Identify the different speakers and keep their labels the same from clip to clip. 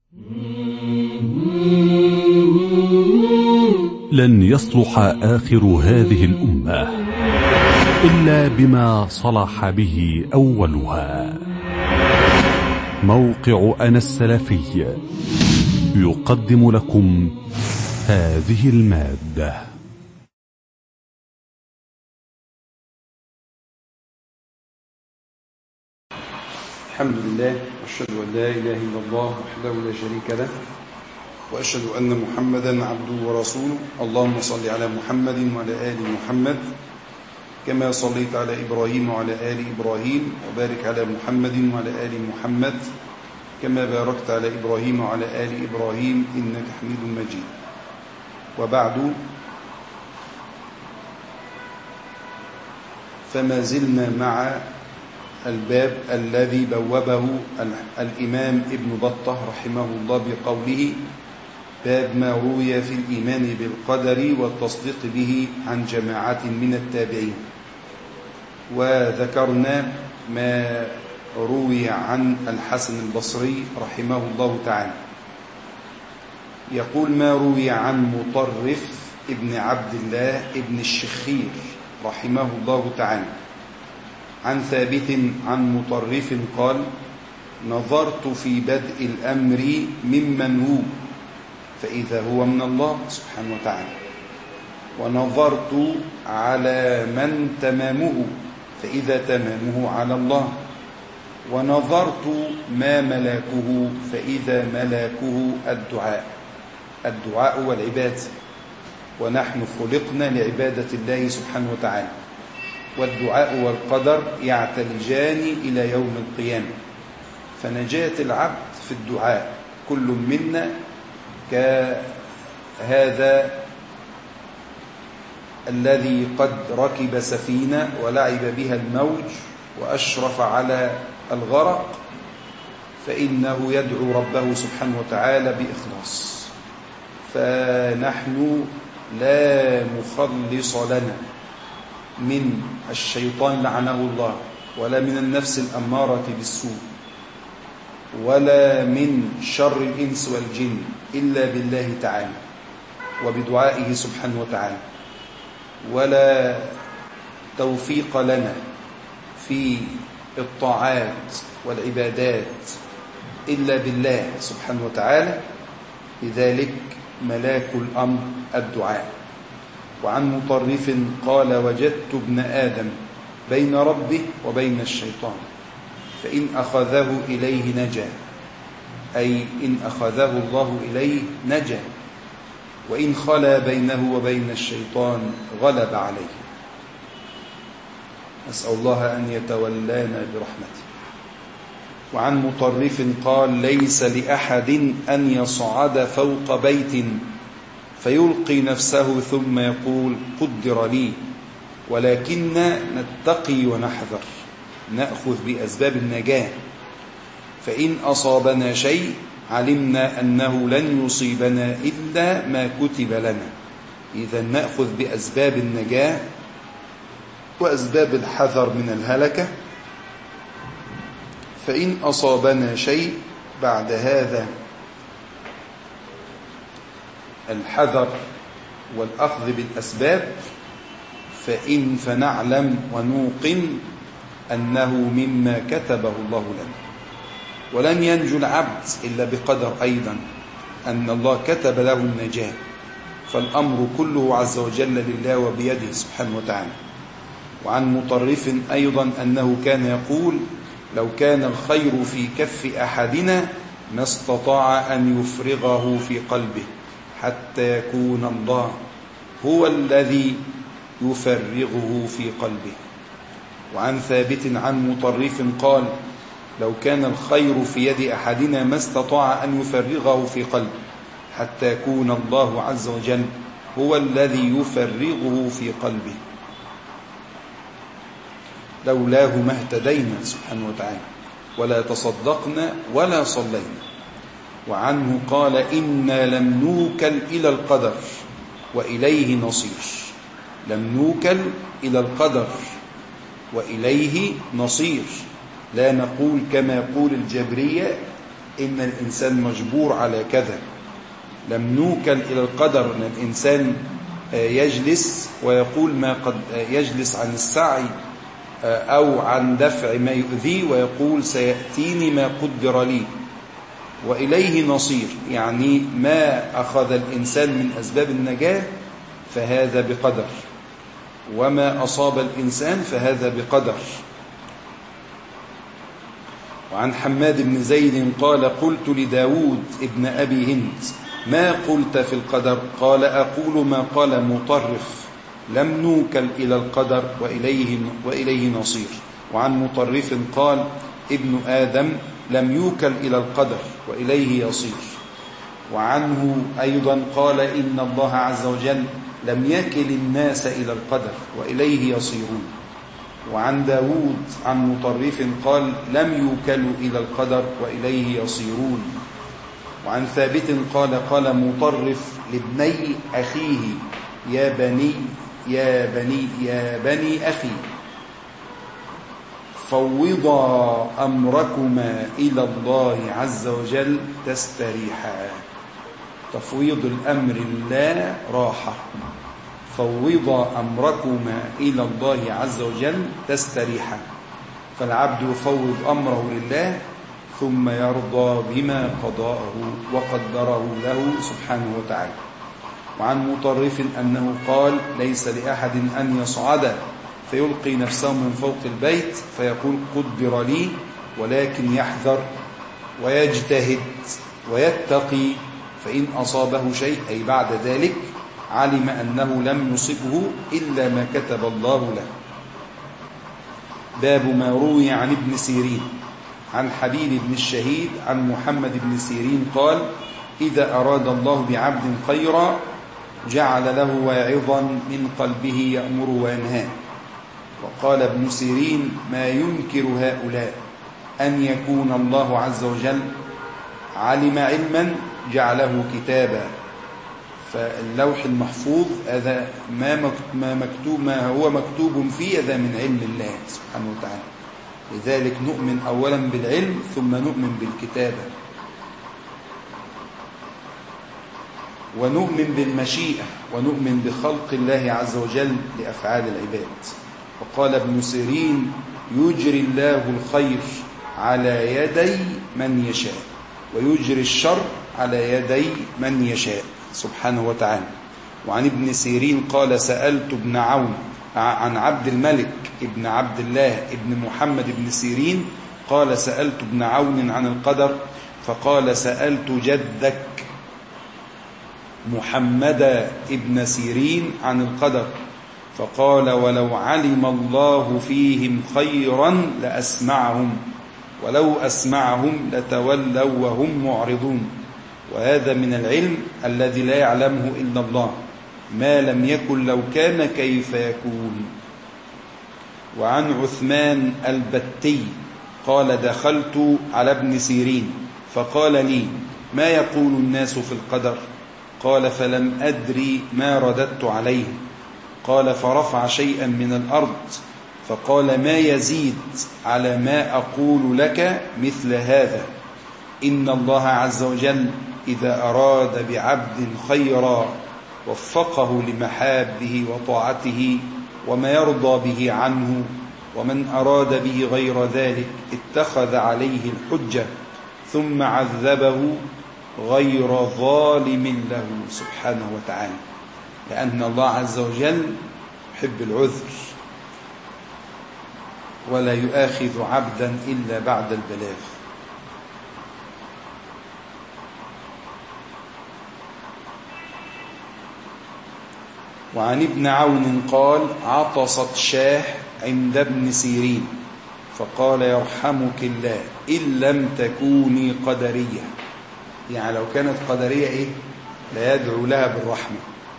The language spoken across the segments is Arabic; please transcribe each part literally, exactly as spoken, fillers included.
Speaker 1: لن يصلح آخر هذه الأمة إلا بما صلح به أولها. موقع أنا السلفي يقدم لكم هذه المادة.
Speaker 2: الحمد لله وأشهد أن لا إله إلا الله وحده لا شريك له، وأشهد أن محمدا عبده ورسوله. اللهم صل على محمد وعلى آل محمد كما صليت على إبراهيم وعلى آل إبراهيم، وبارك على محمد وعلى آل محمد كما باركت على إبراهيم وعلى آل إبراهيم إنك حميد مجيد. وبعد، فما زلنا مع الباب الذي بوبه الإمام ابن بطة رحمه الله بقوله: باب ما روي في الإيمان بالقدر والتصديق به عن جماعة من التابعين. وذكرنا ما روي عن الحسن البصري رحمه الله تعالى، يقول: ما روي عن مطرف ابن عبد الله ابن الشخير رحمه الله تعالى عن ثابت عن مطرف قال: نظرت في بدء الأمر ممن هو فإذا هو من الله سبحانه وتعالى، ونظرت على من تمامه فإذا تمامه على الله، ونظرت ما ملاكه فإذا ملاكه الدعاء. الدعاء والعبادة، ونحن خلقنا لعبادة الله سبحانه وتعالى، والدعاء والقدر يعتلجان إلى يوم القيامة. فنجاة العبد في الدعاء، كل منا كهذا الذي قد ركب سفينة ولعب بها الموج وأشرف على الغرق، فإنه يدعو ربه سبحانه وتعالى بإخلاص. فنحن لا مخلص لنا من الشيطان لعنه الله، ولا من النفس الأمارة بالسوء، ولا من شر الإنس والجن إلا بالله تعالى وبدعائه سبحانه وتعالى. ولا توفيق لنا في الطاعات والعبادات إلا بالله سبحانه وتعالى. لذلك ملاك الأمر الدعاء. وعن مطرف قال: وجدت ابن آدم بين ربه وبين الشيطان، فإن أخذه إليه نجا، أي إن أخذه الله إليه نجا، وإن خلا بينه وبين الشيطان غلب عليه. نسأل الله أن يتولانا برحمته. وعن مطرف قال: ليس لأحد أن يصعد فوق بيت فيلقي نفسه ثم يقول: قدر لي، ولكن نتقي ونحذر، نأخذ بأسباب النجاة، فإن أصابنا شيء علمنا أنه لن يصيبنا إلا ما كتب لنا. إذا نأخذ بأسباب النجاة وأسباب الحذر من الهلكة. فإن أصابنا شيء بعد هذا الحذر والأخذ بالأسباب، فإن فنعلم ونوقن أنه مما كتبه الله لنا. ولن ينجو العبد إلا بقدر أيضا أن الله كتب له النجاة، فالأمر كله عز وجل لله وبيده سبحانه وتعالى. وعن مطرف أيضا أنه كان يقول: لو كان الخير في كف أحدنا ما استطاع أن يفرغه في قلبه حتى يكون الله هو الذي يفرغه في قلبه. وعن ثابت عن مطرف قال: لو كان الخير في يد أحدنا ما استطاع أن يفرغه في قلبه حتى يكون الله عز وجل هو الذي يفرغه في قلبه، لولاه ما اهتدينا سبحانه وتعالى، ولا تصدقنا ولا صلينا. وعنه قال: إنا لم نوكل إلى القدر وإليه نصير. لم نوكل إلى القدر وإليه نصير. لا نقول كما يقول الجبرية إن الإنسان مجبور على كذا. لم نوكل إلى القدر أن الإنسان يجلس ويقول ما قد يجلس عن السعي أو عن دفع ما يؤذيه ويقول سيأتيني ما قدر لي وإليه نصير. يعني ما أخذ الإنسان من أسباب النجاة فهذا بقدر، وما أصاب الإنسان فهذا بقدر. وعن حماد بن زيد قال قلت لداود ابن أبي هند ما قلت في القدر؟ قال أقول ما قال مطرف لم نوكل إلى القدر وإليه, وإليه نصير. وعن مطرف قال ابن آدم لم يوكل إلى القدر وإليه يصير. وعنه أيضا قال إن الله عز وجل لم يكل الناس إلى القدر وإليه يصيرون. وعن داود عن مطرف قال لم يوكلوا إلى القدر وإليه يصيرون. وعن ثابت قال قال مطرف لابني أخيه يا بني يا بني يا بني أخي فوضا أمركما إلى الله عز وجل تستريحا. تفويض الأمر لله راحة. فوضا أمركما إلى الله عز وجل تستريحا. فالعبد يفوض أمره لله ثم يرضى بما قضاه وقدره له سبحانه وتعالى. وعن مطرف أنه قال ليس لأحد أن يصعد فيلقي نفسه من فوق البيت فيقول قدر لي، ولكن يحذر ويجتهد ويتقي، فإن أصابه شيء أي بعد ذلك علم أنه لم يصبه إلا ما كتب الله له. باب ما روي عن ابن سيرين عن حبيب بن الشهيد عن محمد بن سيرين قال إذا أراد الله بعبد خيرا جعل له واعظا من قلبه يأمر وينهى. وقال ابن سيرين ما ينكر هؤلاء أن يكون الله عز وجل علم علما جعله كتابا. فاللوح المحفوظ هذا ما مكتوب ما هو مكتوب فيه هذا من علم الله سبحانه وتعالى. لذلك نؤمن أولا بالعلم ثم نؤمن بالكتابة، ونؤمن بالمشيئة، ونؤمن بخلق الله عز وجل لأفعال العباد. وقال ابن سيرين يجري الله الخير على يدي من يشاء ويجري الشر على يدي من يشاء سبحانه وتعالى. وعن ابن سيرين قال سألت ابن عون عن عبد الملك ابن عبد الله ابن محمد بن سيرين قال سألت ابن عون عن القدر فقال سألت جدك محمد ابن سيرين عن القدر فقال ولو علم الله فيهم خيرا لأسمعهم ولو أسمعهم لتولوا وهم معرضون. وهذا من العلم الذي لا يعلمه إلا الله، ما لم يكن لو كان كيف يكون. وعن عثمان البتي قال دخلت على ابن سيرين فقال لي ما يقول الناس في القدر؟ قال فلم أدري ما رددت عليه. قال فرفع شيئا من الأرض فقال ما يزيد على ما أقول لك مثل هذا، إن الله عز وجل إذا أراد بعبد خيرا وفقه لمحابه وطاعته وما يرضى به عنه، ومن أراد به غير ذلك اتخذ عليه الحجة ثم عذبه غير ظالم له سبحانه وتعالى. لأن الله عز وجل يحب العذر ولا يؤاخذ عبدا إلا بعد البلاغ. وعن ابن عون قال عطست شاه عند ابن سيرين فقال يرحمك الله إن لم تكوني قدرية، يعني لو كانت قدرية إيه لا يدعو لها بالرحمة.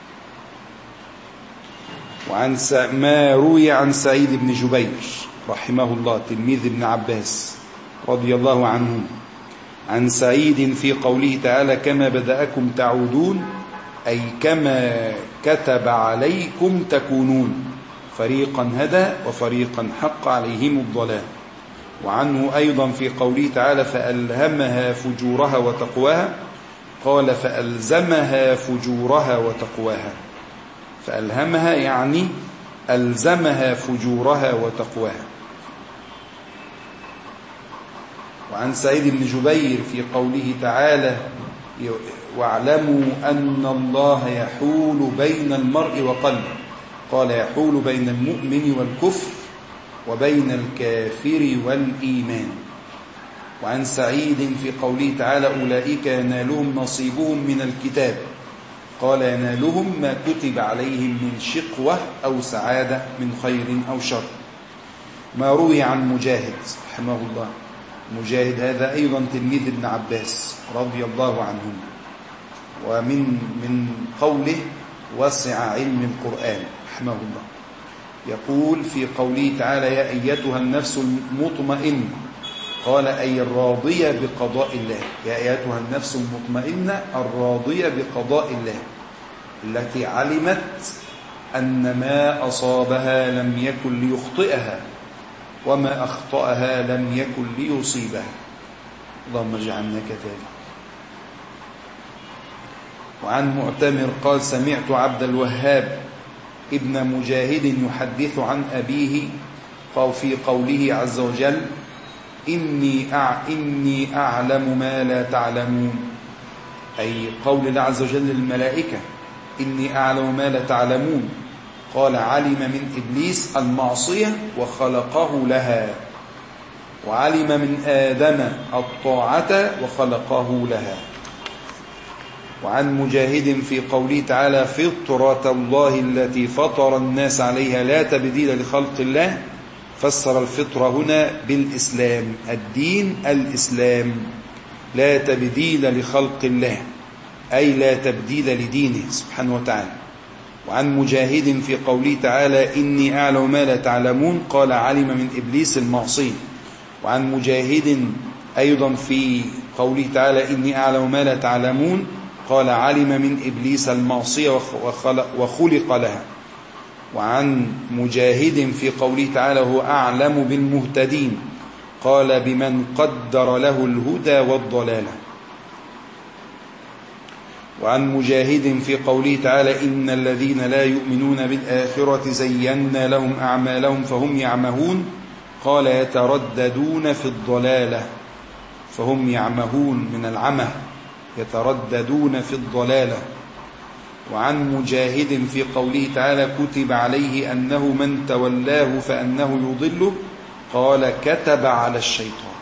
Speaker 2: وعن ما روي عن سعيد بن جبير رحمه الله تلميذ ابن عباس رضي الله عنه عن سعيد في قوله تعالى كما بدأكم تعودون، أي كما كتب عليكم تكونون، فريقا هدى وفريقا حق عليهم الضلال. وعنه أيضا في قوله تعالى فألهمها فجورها وتقواها قال فألزمها فجورها وتقواها. فألهمها يعني ألزمها فجورها وتقواها. وعن سعيد بن جبير في قوله تعالى واعلموا أن الله يحول بين المرء وقلبه قال يحول بين المؤمن والكفر وبين الكافر والإيمان. وعن سعيد في قوله تعالى أولئك ينالهم نصيبهم من الكتاب قال ينالهم ما كتب عليهم من شقوة أو سعادة من خير أو شر. ما روي عن مجاهد رحمه الله، مجاهد هذا أيضا تلميذ ابن عباس رضي الله عنهم، ومن من قوله وسع علم القرآن رحمه الله، يقول في قوله تعالى يا أيتها النفس المطمئنة قال أي الراضية بقضاء الله، يا أيتها النفس المطمئنة الراضية بقضاء الله التي علمت أن ما أصابها لم يكن ليخطئها وما أخطأها لم يكن ليصيبها. اللهم اجعلنا كذلك. وعن معتمر قال سمعت عبد الوهاب ابن مجاهد يحدث عن أبيه قال في قوله عز وجل إني, أع... إني أعلم ما لا تعلمون، أي قول الله عز وجل للملائكة إني أعلم ما لا تعلمون. قال علم من إبليس المعصية وخلقه لها، وعلم من آدم الطاعة وخلقه لها. وعن مجاهد في قوله تعالى فطرة الله التي فطر الناس عليها لا تبديل لخلق الله، فسر الفطرة هنا بالإسلام، الدين الإسلام، لا تبديل لخلق الله أي لا تبديل لدينه سبحانه وتعالى. وعن مجاهد في قوله تعالى إني أعلم ما لا تعلمون قال علم من إبليس المعصية. وعن مجاهد أيضا في قوله تعالى إني أعلم ما لا تعلمون قال علم من إبليس المعصية وخلق لها. وعن مجاهد في قوله تعالى هو أعلم بالمهتدين قال بمن قدر له الهدى والضلالة. وعن مجاهد في قوله تعالى إن الذين لا يؤمنون بالآخرة زينا لهم أعمالهم فهم يعمهون قال يترددون في الضلالة، فهم يعمهون من العمى يترددون في الضلالة. وعن مجاهد في قوله تعالى كتب عليه أنه من تولاه فأنه يضله قال كتب على الشيطان.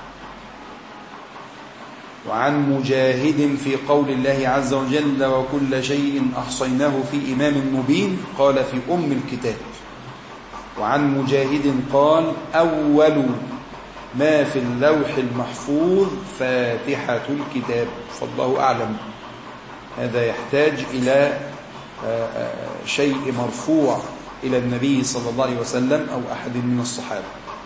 Speaker 2: وعن مجاهد في قول الله عز وجل وكل شيء أحصيناه في إمام مبين قال في أم الكتاب. وعن مجاهد قال أول ما في اللوح المحفوظ فاتحة الكتاب، فالله أعلم. هذا يحتاج إلى شيء مرفوع إلى النبي صلى الله عليه وسلم أو أحد من الصحابة.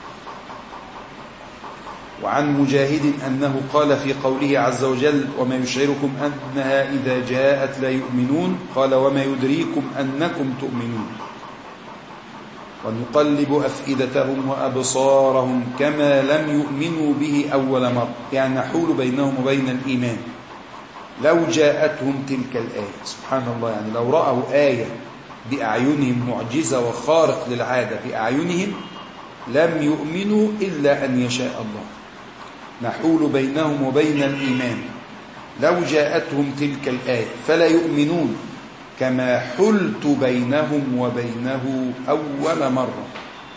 Speaker 2: وعن مجاهد أنه قال في قوله عز وجل وما يشعركم أنها إذا جاءت لا يؤمنون قال وما يدريكم أنكم تؤمنون. ونقلب أفئدتهم وأبصارهم كما لم يؤمنوا به أول مرة، يعني نحول بينهم وبين الإيمان. لو جاءتهم تلك الآية سبحان الله، يعني لو رأوا آية بأعينهم معجزة وخارق للعادة بأعينهم لم يؤمنوا إلا أن يشاء الله، نحول بينهم وبين الإيمان. لو جاءتهم تلك الآية فلا يؤمنون كما حلت بينهم وبينه أول مرة.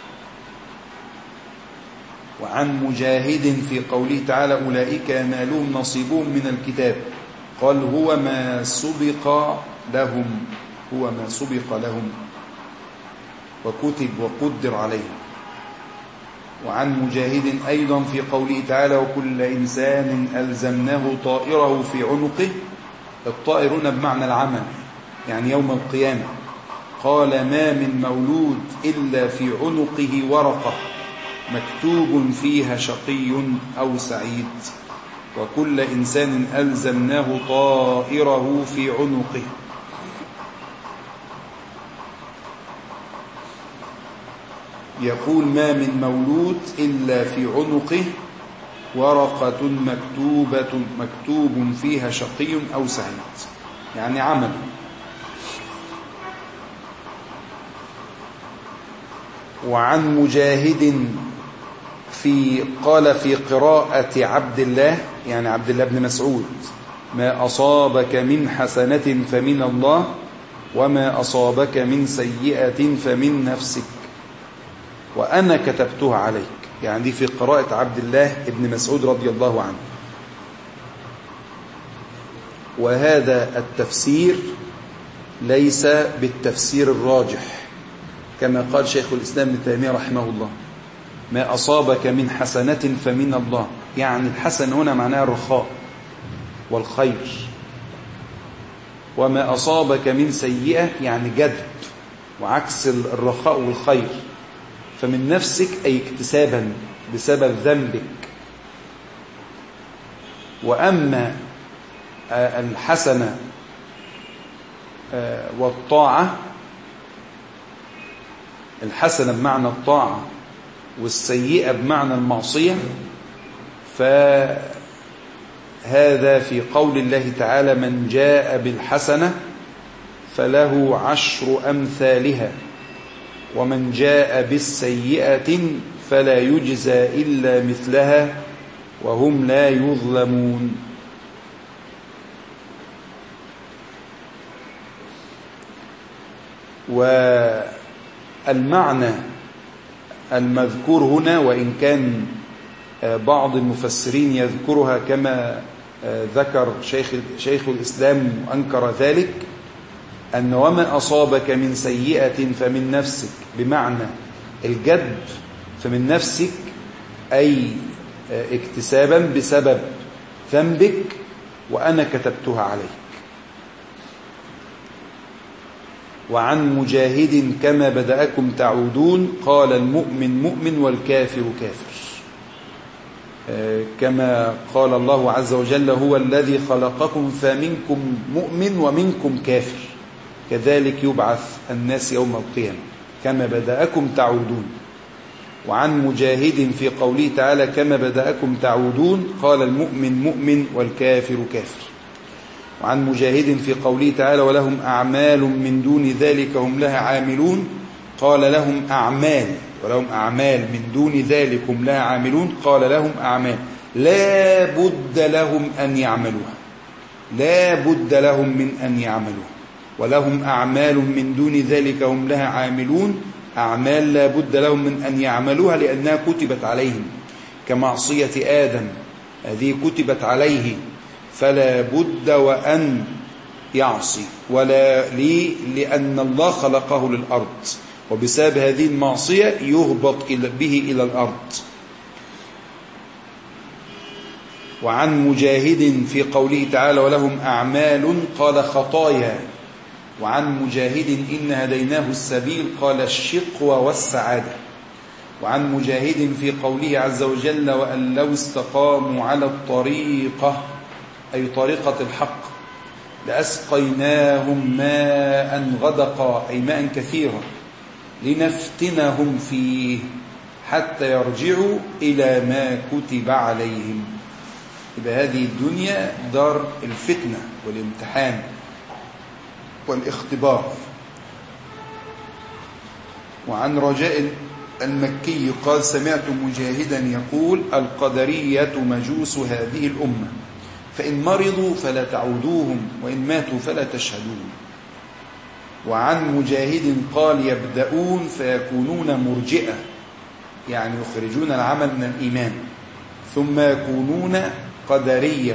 Speaker 2: وعن مجاهد في قوله تعالى أولئك ينالهم نصيبهم من الكتاب قال هو ما سبق لهم، هو ما سبق لهم وكتب وقدر عليهم. وعن مجاهد أيضا في قوله تعالى وكل إنسان ألزمناه طائره في عنقه، الطائرون بمعنى العمل يعني يوم القيامة. قال ما من مولود إلا في عنقه ورقة مكتوب فيها شقي أو سعيد، وكل إنسان ألزمناه طائره في عنقه. يقول ما من مولود إلا في عنقه ورقة مكتوبة مكتوب فيها شقي أو سعيد، يعني عمل. وعن مجاهد في قال في قراءة عبد الله، يعني عبد الله بن مسعود: ما أصابك من حسنة فمن الله وما أصابك من سيئة فمن نفسك وأنا كتبتها عليك. يعني دي في قراءة عبد الله بن مسعود رضي الله عنه. وهذا التفسير ليس بالتفسير الراجح كما قال شيخ الإسلام ابن تيمية رحمه الله: ما أصابك من حسنة فمن الله، يعني الحسن هنا معناها الرخاء والخير. وما أصابك من سيئة يعني جدب وعكس الرخاء والخير. فمن نفسك أي اكتسابا بسبب ذنبك. وأما الحسنة والطاعة، الحسنة بمعنى الطاعة والسيئة بمعنى المعصية، فهذا في قول الله تعالى: من جاء بالحسنة فله عشر أمثالها ومن جاء بالسيئة فلا يجزى إلا مثلها وهم لا يظلمون. والمعنى المذكور هنا، وإن كان بعض المفسرين يذكرها كما ذكر شيخ, شيخ الإسلام وأنكر ذلك، أن وما أصابك من سيئة فمن نفسك، بمعنى الجدب فمن نفسك أي اكتسابا بسبب ذنبك وأنا كتبتها عليك. وعن مجاهد كما بدأكم تعودون قال: المؤمن مؤمن والكافر كافر، كما قال الله عز وجل: هو الذي خلقكم فمنكم مؤمن ومنكم كافر كذلك يبعث الناس يوم القيامة كما بدأكم تعودون. وعن مجاهد في قوله تعالى: كما بدأكم تعودون قال: المؤمن مؤمن والكافر كافر. وعن مجاهد في قوله تعالى: ولهم أعمال من دون ذلك هم لها عاملون قال: لهم أعمال ولهم أعمال من دون ذلك هم لها عاملون قال: لهم أعمال لا بد لهم أن يعملوها، لا بد لهم من أن يعملوها. ولهم أعمال من دون ذلك هم لها عاملون، أعمال لا بد لهم من أن يعملوها لأنها كتبت عليهم كمعصية آدم، هذه كتبت عليه فلا بد وأن يعصي. ولا لي لأن الله خلقه للأرض، وبسبب هذه المعصية يهبط به إلى الأرض. وعن مجاهد في قوله تعالى: ولهم أعمال قال: خطايا. وعن مجاهد إن هديناه السبيل قال: الشقوى والسعادة. وعن مجاهد في قوله عز وجل: وأن لو استقاموا على الطريقة أي طريقة الحق لأسقيناهم ماء غدقا أي ماء كثيرا لنفتنهم فيه حتى يرجعوا إلى ما كتب عليهم. يبقى هذه الدنيا دار الفتنة والامتحان والاختبار. وعن رجاء المكي قال: سمعت مجاهدا يقول: القدرية مجوس هذه الأمة، فإن مرضوا فلا تعودوهم وإن ماتوا فلا تشهدون. وعن مجاهد قال: يبدأون فيكونون مرجئة، يعني يخرجون العمل من الإيمان، ثم يكونون قدرية،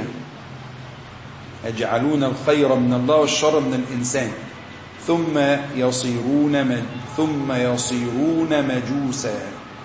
Speaker 2: يجعلون الخير من الله والشر من الإنسان، ثم يصيرون من ثم يصيرون مجوسا.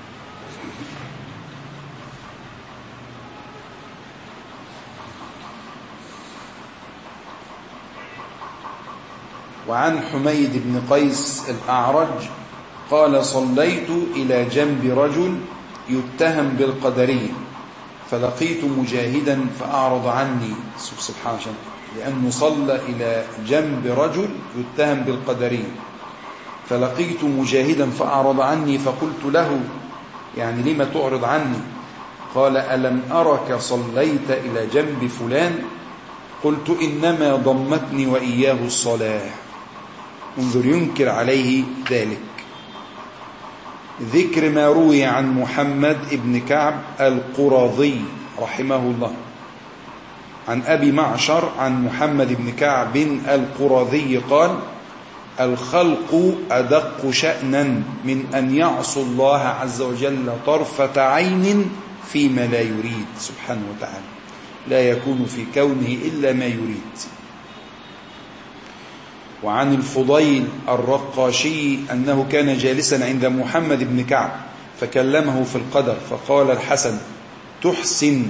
Speaker 2: وعن حميد بن قيس الأعرج قال: صليت إلى جنب رجل يتهم بالقدرية فلقيت مجاهدا فأعرض عني، سبحان الله، لأنه صلى إلى جنب رجل يتهم بالقدرية فلقيت مجاهدا فأعرض عني فقلت له يعني لما تعرض عني؟ قال ألم أرك صليت إلى جنب فلان؟ قلت إنما ضمتني وإياه الصلاة. انظر ينكر عليه ذلك. ذكر ما روي عن محمد بن كعب القرظي رحمه الله عن أبي معشر عن محمد بن كعب القرظي قال: الخلق أدق شأنا من أن يعصوا الله عز وجل طرفة عين فيما لا يريد سبحانه وتعالى، لا يكون في كونه إلا ما يريد. وعن الفضيل الرقاشي أنه كان جالسا عند محمد بن كعب فكلمه في القدر فقال الحسن: تحسن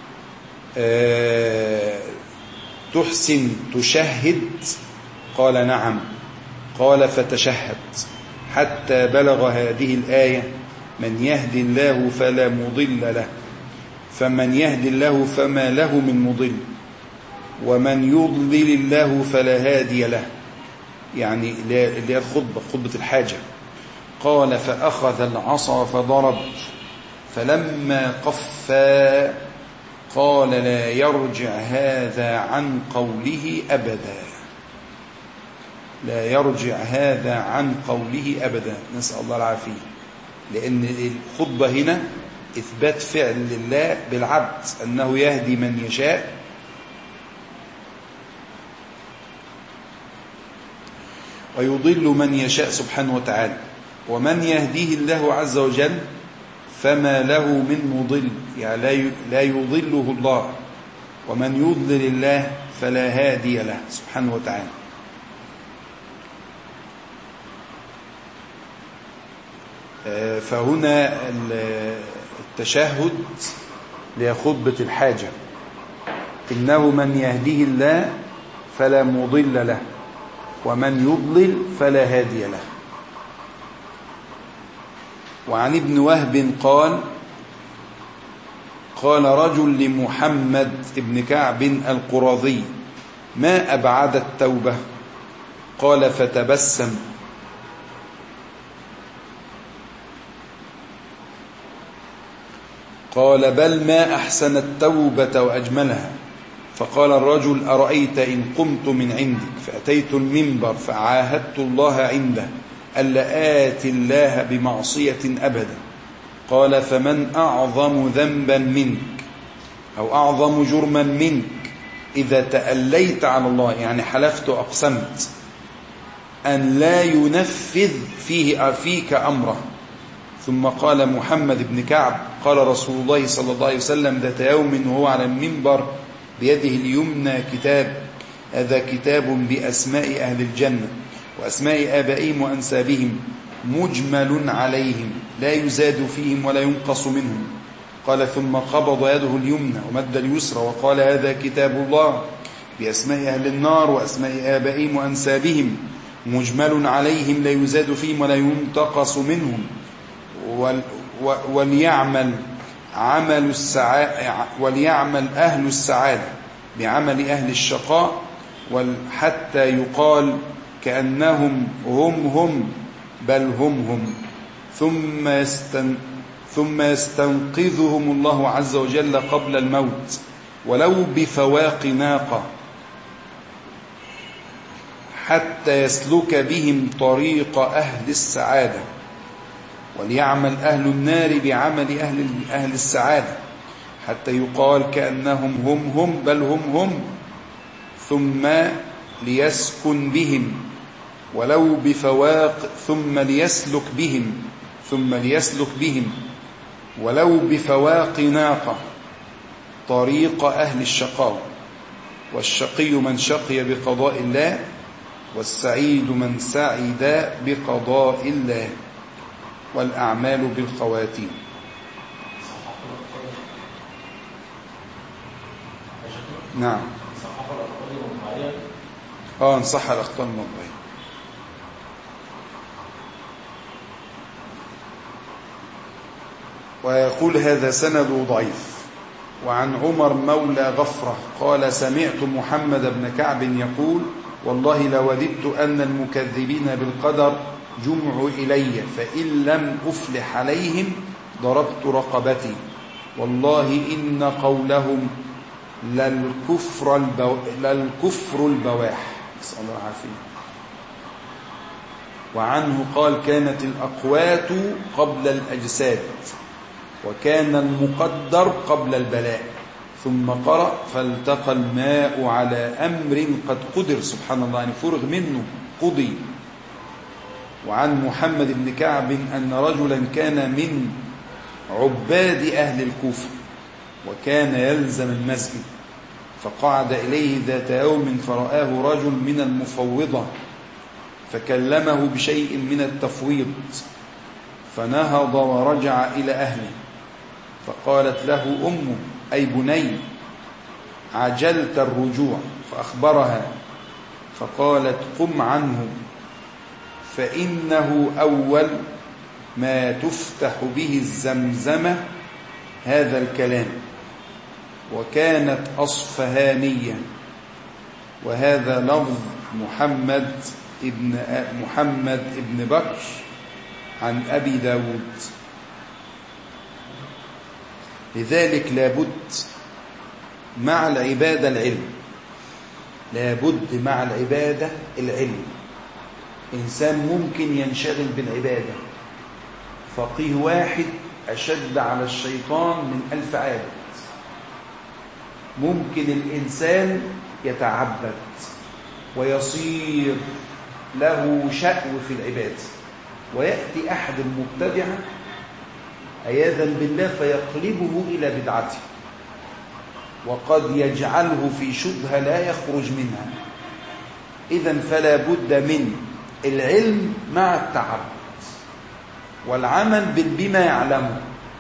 Speaker 2: آه تحسن تشهد؟ قال: نعم. قال: فتشهد حتى بلغ هذه الآية: من يهد الله فلا مضل له، فمن يهد الله فما له من مضل، ومن يضلل الله فلا هادي له. يعني اللي هي الخطبة خطبة الحاجة. قال: فأخذ العصا فضرب، فلما قفى قال: لا يرجع هذا عن قوله أبدا، لا يرجع هذا عن قوله أبدا. نسأل الله العافية. لأن الخطبة هنا إثبات فعل لله بالعبد أنه يهدي من يشاء ويضل من يشاء سبحانه وتعالى، ومن يهديه الله عز وجل فما له من مضل، يعني لا يضله الله، ومن يضلل الله فلا هادي له سبحانه وتعالى. فهنا التشهد لخطبة الحاجة: إنه من يهديه الله فلا مضل له، ومن يضلل فلا هادي له. وعن ابن وهب قال: قال رجل لمحمد بن كعب القرظي: ما أبعد التوبة؟ قال: فتبسم. قال: بل ما أحسن التوبة وأجملها. فقال الرجل: أرأيت إن قمت من عندك فأتيت المنبر فعاهدت الله عنده ألا آتي الله بمعصية أبدا. قال: فمن أعظم ذنبا منك أو أعظم جرما منك إذا تأليت على الله، يعني حلفت أقسمت أن لا ينفذ فيه فيك أمره. ثم قال محمد بن كعب: قال رسول الله صلى الله عليه وسلم ذات يوم وهو على المنبر بيده اليمنى كتاب: هذا كتاب بأسماء أهل الجنة وأسماء آبائهم وأنسابهم مجمل عليهم لا يزاد فيهم ولا ينقص منهم. قال: ثم قبض يده اليمنى ومد اليسرى وقال: هذا كتاب الله بأسماء أهل النار وأسماء آبائهم وأنسابهم مجمل عليهم لا يزاد فيهم ولا ينتقص منهم. وليعمل عمل السعادة وليعمل أهل السعادة بعمل أهل الشقاء حتى يقال كأنهم هم هم بل هم هم، ثم يستن ثم يستنقذهم الله عز وجل قبل الموت ولو بفواق ناقة حتى يسلك بهم طريق أهل السعادة. وليعمل أهل النار بعمل أهل أهل السعادة حتى يقال كأنهم هم هم بل هم هم، ثم ليسكن بهم ولو بفواق ثم ليسلك بهم ثم ليسلك بهم ولو بفواق ناقة طريق أهل الشقاء. والشقي من شقي بقضاء الله، والسعيد من سعد بقضاء الله، والأعمال بالخواتيم. نعم. اه نصح الأخطاء المطبعية. ويقول هذا سند ضعيف. وعن عمر مولى غفرة قال: سمعت محمد بن كعب يقول: والله لوددت أن المكذبين بالقدر جمعوا إلي فإن لم أفلح عليهم ضربت رقبتي والله إن قولهم للكفر, البو... للكفر البواح. نسأل الله العافية. وعنه قال كانت الأقوات قبل الأجساد وكان المقدر قبل البلاء ثم قرأ فالتقى الماء على أمر قد قدر. سبحان الله، يعني فرغ منه قضي. وعن محمد بن كعب أن رجلا كان من عباد أهل الكوفة وكان يلزم المسجد فقعد إليه ذات يوم فرآه رجل من المفوضة فكلمه بشيء من التفويض فنهض ورجع إلى أهله فقالت له أمه أي بني عجلت الرجوع فأخبرها فقالت قم عنه فإنه أول ما تفتح به الزمزمة هذا الكلام وكانت أصفهانية. وهذا لفظ محمد ابن محمد ابن بكر عن أبي داود. لذلك لابد مع العبادة العلم، لابد مع العبادة العلم. إنسان ممكن ينشغل بالعبادة، فقيه واحد أشد على الشيطان من ألف عابد. ممكن الإنسان يتعبد ويصير له شأو في العبادة، ويأتي أحد المبتدعة عياذا بالله فيقلبه إلى بدعته وقد يجعله في شبهة لا يخرج منها. إذن فلا بد من العلم مع التعبد والعمل بما يعلمه.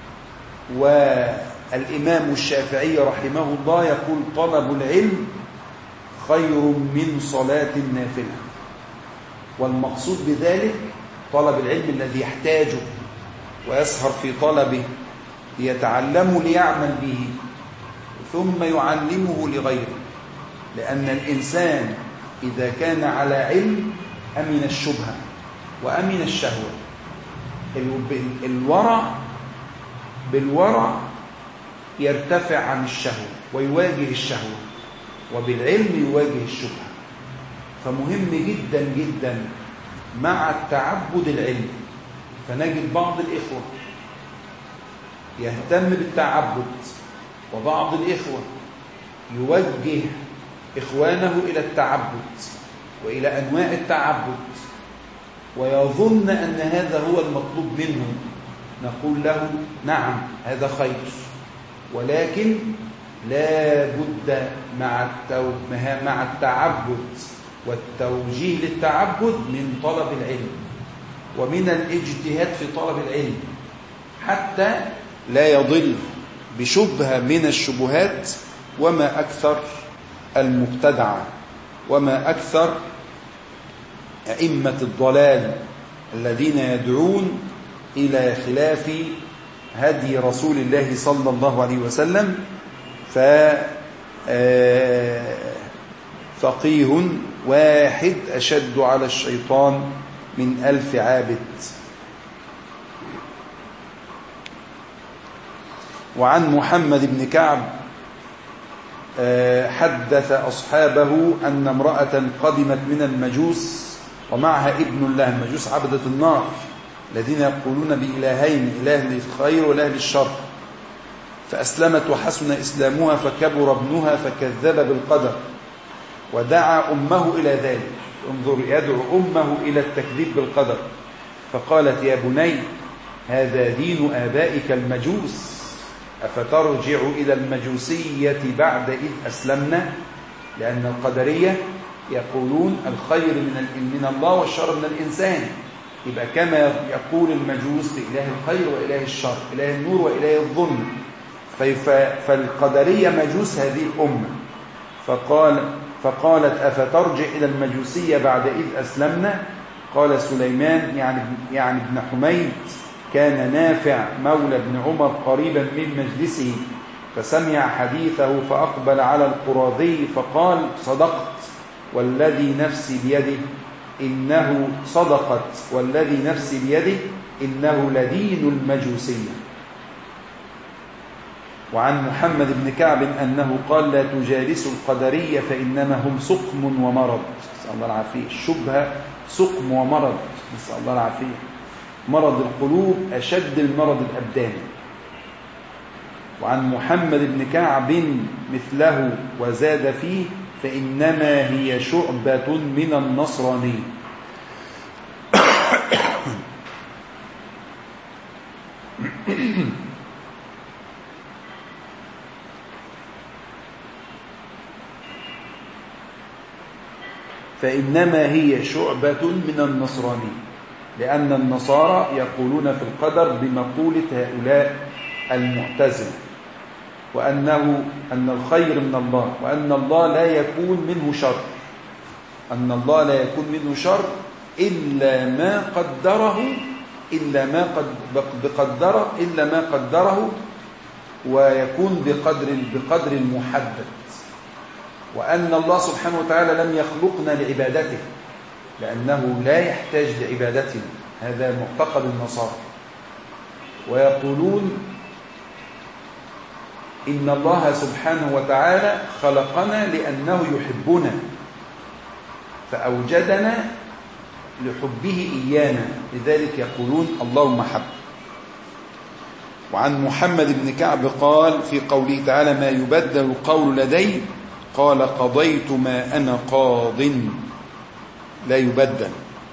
Speaker 2: والإمام الشافعي رحمه الله يقول طلب العلم خير من صلاة النافلة. والمقصود بذلك طلب العلم الذي يحتاجه ويسهر في طلبه ليتعلمه ليعمل به ثم يعلمه لغيره. لأن الإنسان إذا كان على علم أمن الشبهة وأمن الشهوة. الورع بالورع يرتفع عن الشهوة ويواجه الشهوة، وبالعلم يواجه الشبهة. فمهم جدا جدا مع التعبد العلم. فنجد بعض الإخوة يهتم بالتعبد وبعض الإخوة يوجه إخوانه إلى التعبد وإلى أنواع التعبد ويظن أن هذا هو المطلوب منه. نقول له نعم هذا خير، ولكن لا بد مع مع التعبد والتوجيه للتعبد من طلب العلم ومن الاجتهاد في طلب العلم حتى لا يضل بشبهة من الشبهات. وما أكثر المبتدعة وما أكثر أئمة الضلال الذين يدعون إلى خلاف هدي رسول الله صلى الله عليه وسلم. ففقيه واحد أشد على الشيطان من ألف عابد. وعن محمد بن كعب حدث أصحابه أن امرأة قدمت من المجوس ومعها ابن الله. المجوس عبدة النار الذين يقولون بإلهين، إله للخير وإله للشر. فأسلمت وحسن إسلامها فكبر ابنها فكذب بالقدر ودعا أمه إلى ذلك. انظر، يدعو أمه إلى التكذيب بالقدر. فقالت يا بني هذا دين آبائك المجوس أفترجع إلى المجوسية بعد إذ أسلمنا؟ لأن القدرية يقولون الخير من الله والشر من الإنسان. يبقى كما يقول المجوس لإله الخير وإله الشر، إله النور وإله الظلم، فالقدرية مجوس هذه الأمة. فقال فقالت أفترجع إلى المجوسية بعد إذ أسلمنا؟ قال سليمان يعني يعني ابن حميد كان نافع مولى بن عمر قريبا من مجلسه فسمع حديثه فأقبل على القراظي فقال صدقت والذي نفسي بيده إنه صدقت والذي نفسي بيده إنه لدين المجوسية. وعن محمد بن كعب أنه قال لا تجالسوا القدرية فإنما هم سقم ومرض. نسأل الله العافية. الشبهة سقم ومرض، نسأل الله العافية. مرض القلوب أشد المرض الأبدان. وعن محمد بن كعب مثله وزاد فيه فإنما هي شعبة من النصرانية. فإنما هي شعبة من النصرانية، لأن النصارى يقولون في القدر بمقولة هؤلاء المعتزلة، وأنه أن الخير من الله، وأن الله لا يكون منه شر، أن الله لا يكون منه شر إلا ما قدره إلا ما قد بقدره إلا ما قدره ويكون بقدر بقدر المحدد، وأن الله سبحانه وتعالى لم يخلقنا لعبادته لأنه لا يحتاج لعبادتنا. هذا معتقد النصارى. ويقولون إن الله سبحانه وتعالى خلقنا لأنه يحبنا فأوجدنا لحبه إيانا، لذلك يقولون اللهم حب. وعن محمد بن كعب قال في قوله تعالى ما يبدل القول لدي قال قضيت ما أنا قاض لا يبدل.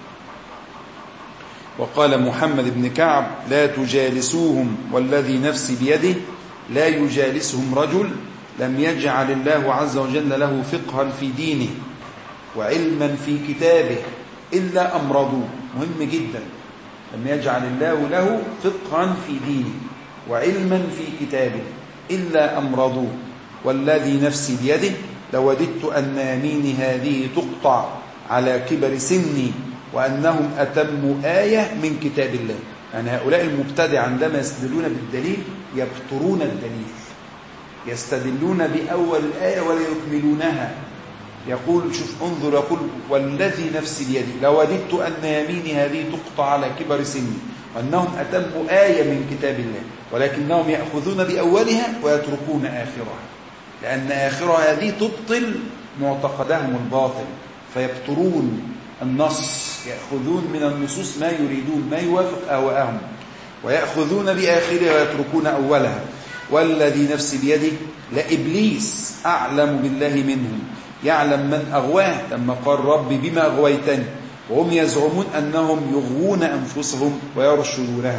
Speaker 2: وقال محمد بن كعب لا تجالسوهم والذي نفسي بيده لا يجالسهم رجل لم يجعل الله عز وجل له فقها في دينه وعلما في كتابه إلا أمرضوه. مهم جدا. لم يجعل الله له فقها في دينه وعلما في كتابه إلا أمرضوه. والذي نفسي بيده لوددت أن يميني هذه تقطع على كبر سني وأنهم أتموا آية من كتاب الله. يعني هؤلاء المبتدع عندما يستدلون بالدليل يبطرون الدليل، يستدلون بأول الآية ولا يكملونها. يقول شوف انظر، يقول والذي نفسي بيدي لوددت أن يميني هذه تقطع على كبر سني وأنهم أتموا آية من كتاب الله، ولكنهم يأخذون بأولها ويتركون آخرها، لأن آخرها هذه تبطل معتقدهم الباطل، فيبطرون النص، يأخذون من النصوص ما يريدون ما يوافق أهواءهم ويأخذون بآخرها ويتركون أولها. والذي نفسي بيده لإبليس أعلم بالله منهم يعلم من أغواه، لما قال ربي بما أغويتني، وهم يزعمون أنهم يغوون أنفسهم ويرشدونها.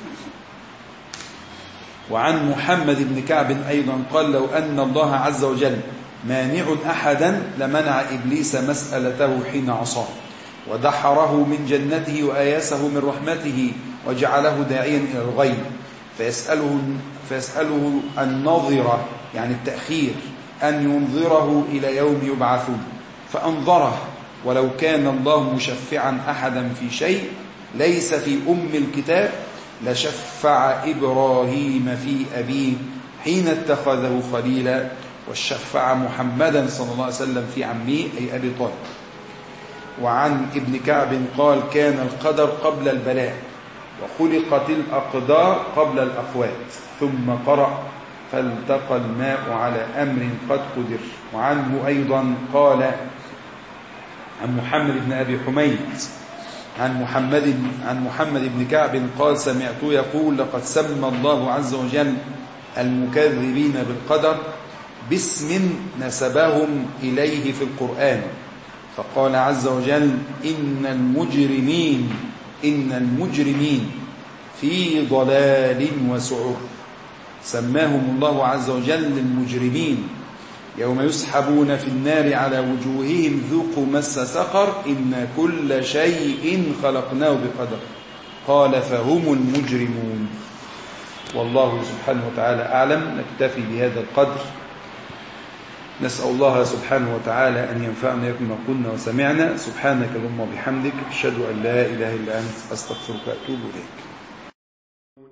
Speaker 2: وعن محمد بن كعب أيضا قال لو أن الله عز وجل مانع أحدا لمنع إبليس مسألته حين عصاه ودحره من جنته وآيسه من رحمته وجعله داعيا إلى الغيب فيسأله, فيسأله النظرة يعني التأخير أن ينظره إلى يوم يبعثون فأنظره. ولو كان الله مشفعا أحدا في شيء ليس في أم الكتاب لشفع إبراهيم في أبيه حين اتخذه خليلا وشفع محمدا صلى الله عليه وسلم في عمه أي أبي طالب. وعن ابن كعب قال كان القدر قبل البلاء وخلقت الأقدار قبل الأقوات ثم قرأ فالتقى الماء على أمر قد قدر. وعنه أيضا قال عن محمد بن أبي حميد عن محمد عن محمد بن كعب قال سمعته يقول لقد سمى الله عز وجل المكذبين بالقدر باسم نسبهم إليه في القرآن، فقال عز وجل إن المجرمين إن المجرمين في ضلال وسعر. سماهم الله عز وجل المجرمين يوم يسحبون في النار على وجوههم ذوقوا مس سقر إن كل شيء خلقناه بقدر. قال فهم المجرمون. والله سبحانه وتعالى أعلم. نكتفي بهذا القدر. نسأل الله سبحانه وتعالى أن ينفعنا بما قلنا وسمعنا. سبحانك اللهم وبحمدك أشهد أن لا إله إلا أنت أستغفرك وأتوب إليك.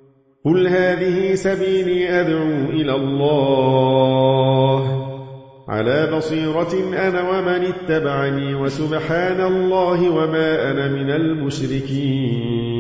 Speaker 3: قل هذه سبيلي أدعو إلى الله على بصيرة أنا ومن اتبعني وسبحان الله وما أنا من المشركين.